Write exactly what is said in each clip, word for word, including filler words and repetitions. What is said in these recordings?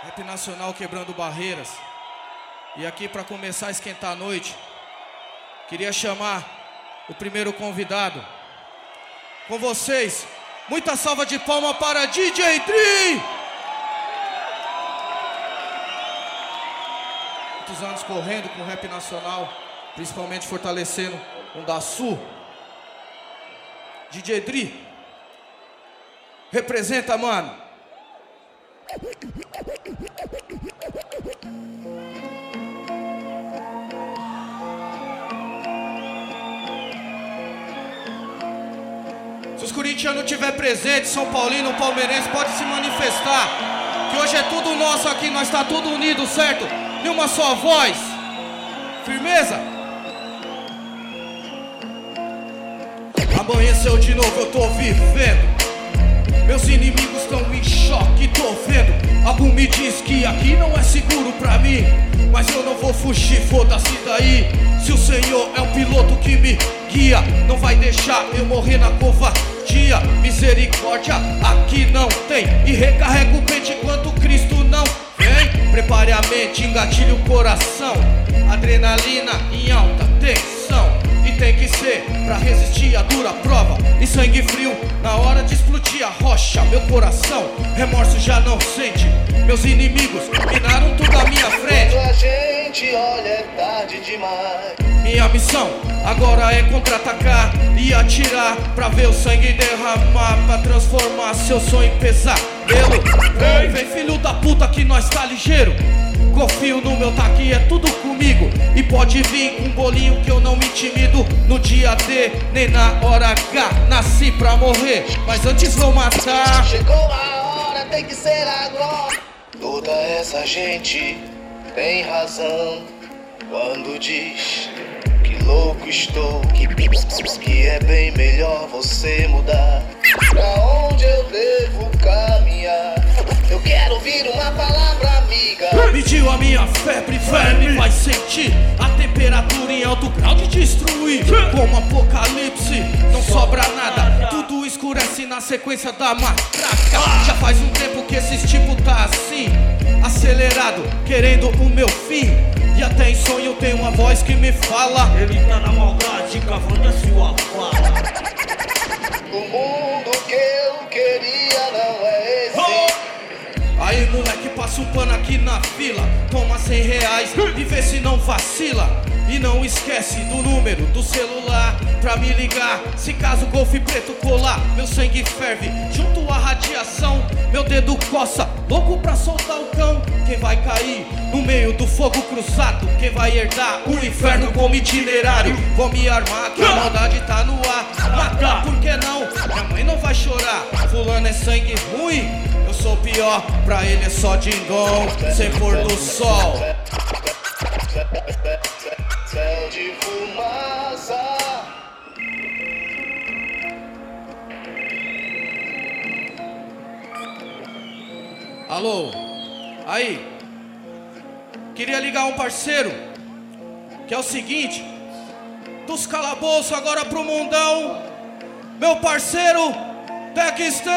Rap nacional quebrando barreiras. E aqui para começar a esquentar a noite, queria chamar o primeiro convidado. Com vocês, muita salva de palmas para D J Dri! Muitos anos correndo com o rap nacional, principalmente fortalecendo o da Sul. D J Dri, representa, mano. Se os corintianos não tiver presente, São Paulino, palmeirense, pode se manifestar. Que hoje é tudo nosso aqui, nós tá tudo unido, certo? Em uma só voz. Firmeza? Amanheceu de novo, eu tô vivendo. Meus inimigos estão em choque, tô vendo. Algo me diz que aqui não é seguro pra mim, mas eu não vou fugir, foda-se daí. Se o Senhor é o piloto que me guia, não vai deixar eu morrer na covardia. Misericórdia aqui não tem, e recarrega o pente enquanto Cristo não vem. Prepare a mente, engatilhe o coração, adrenalina em alta tensão. E tem que ser pra resistir a dura prova, e sangue frio na hora de explodir a rocha. Meu coração, remorso já não sente. Meus inimigos minaram tudo à minha frente. Quando a gente olha é tarde demais. Minha missão agora é contra-atacar e atirar pra ver o sangue derramar, pra transformar seu sonho em pesadelo. Vem, vem filho da puta que nós tá ligeiro. Confio no meu taque, é tudo comigo. E pode vir com um bolinho que eu não me intimido. No dia D, nem na hora H. Nasci pra morrer, mas antes vou matar. Chegou a hora, tem que ser agora. Toda essa gente tem razão quando diz que louco estou, que, que é bem melhor você mudar. Pra onde eu devo caminhar? Eu quero ouvir uma palavra amiga. Mediu a minha febre, verme vai sentir a temperatura em alto grau de destruir. Como apocalipse, não sobra nada, tudo escurece na sequência da matraca. Já faz um tempo que esse tipo tá assim, acelerado, querendo o meu fim. E até em sonho eu tenho uma voz que me fala: ele tá na maldade, cavando a sua fala. O mundo que eu queria não é esse. Aí moleque, passa um pano aqui na fila, toma cem reais e vê se não vacila. E não esquece do número do celular pra me ligar, se caso o golfe preto colar. Meu sangue ferve junto à radiação, meu dedo coça, louco pra soltar o cão. Quem vai cair no meio do fogo cruzado? Quem vai herdar o inferno como itinerário? Vou me armar que a maldade tá no ar. Matar, por que não? Minha mãe não vai chorar. Fulano é sangue ruim, eu sou pior, pra ele é só dingom, sem pôr do sol. Céu de fumaça. Alô, aí, queria ligar um parceiro, que é o seguinte: dos calabouços agora pro mundão, meu parceiro Dexter!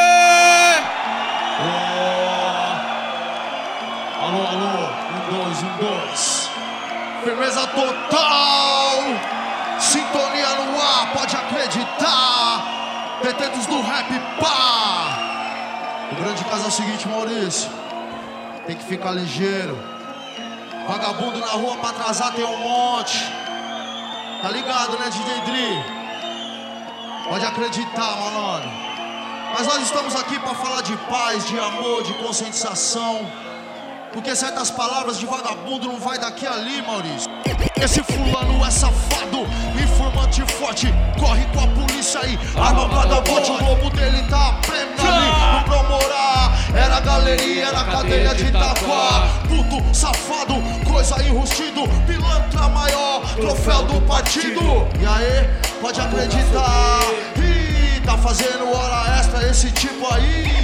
Alô, alô, um, dois, um, dois. Firmeza total, sintonia no ar, pode acreditar. Detentos do rap, pá. O grande caso é o seguinte, Maurício, tem que ficar ligeiro. Vagabundo na rua pra atrasar tem um monte. Tá ligado, né, D J Dri? Pode acreditar, mano. Mas nós estamos aqui pra falar de paz, de amor, de conscientização. Porque certas palavras de vagabundo não vai daqui ali, Maurício. Esse fulano é safado, informante forte, corre com a polícia aí, arma cada bote, o globo dele tá prêmio ali no Promorá. Era galeria, era cadeia de Itaquá. Puto, safado, coisa enrustido, pilantra maior, troféu do partido. E aí, pode acreditar, ih, tá fazendo hora extra esse tipo aí.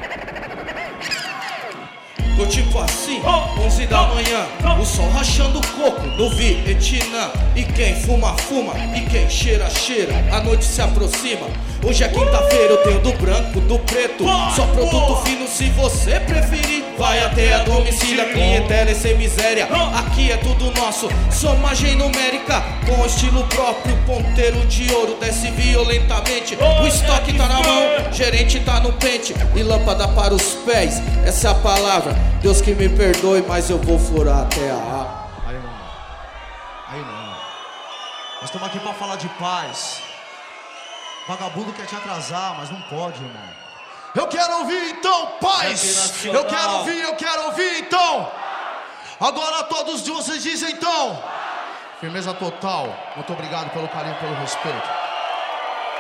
Tô tipo assim, onze da manhã, o sol rachando o coco no Vietnã. E quem fuma, fuma, e quem cheira, cheira. A noite se aproxima, hoje é quinta-feira. Eu tenho do branco, do preto, só produto fino se você preferir. vai até a domicília. Clientela e sem miséria, aqui é tudo nosso. Somagem numérica, com estilo próprio. Ponteiro de ouro desce violentamente. O estoque tá na mão, gerente tá no pente. E lâmpada para os pés, essa é a palavra. Deus que me perdoe, mas eu vou furar até a... Aí não, aí não. Nós estamos aqui pra falar de paz. Vagabundo quer te atrasar, mas não pode, irmão. Eu quero ouvir então, paz. Eu quero ouvir, eu quero ouvir então. Agora todos vocês dizem então. Firmeza total. Muito obrigado pelo carinho, pelo respeito.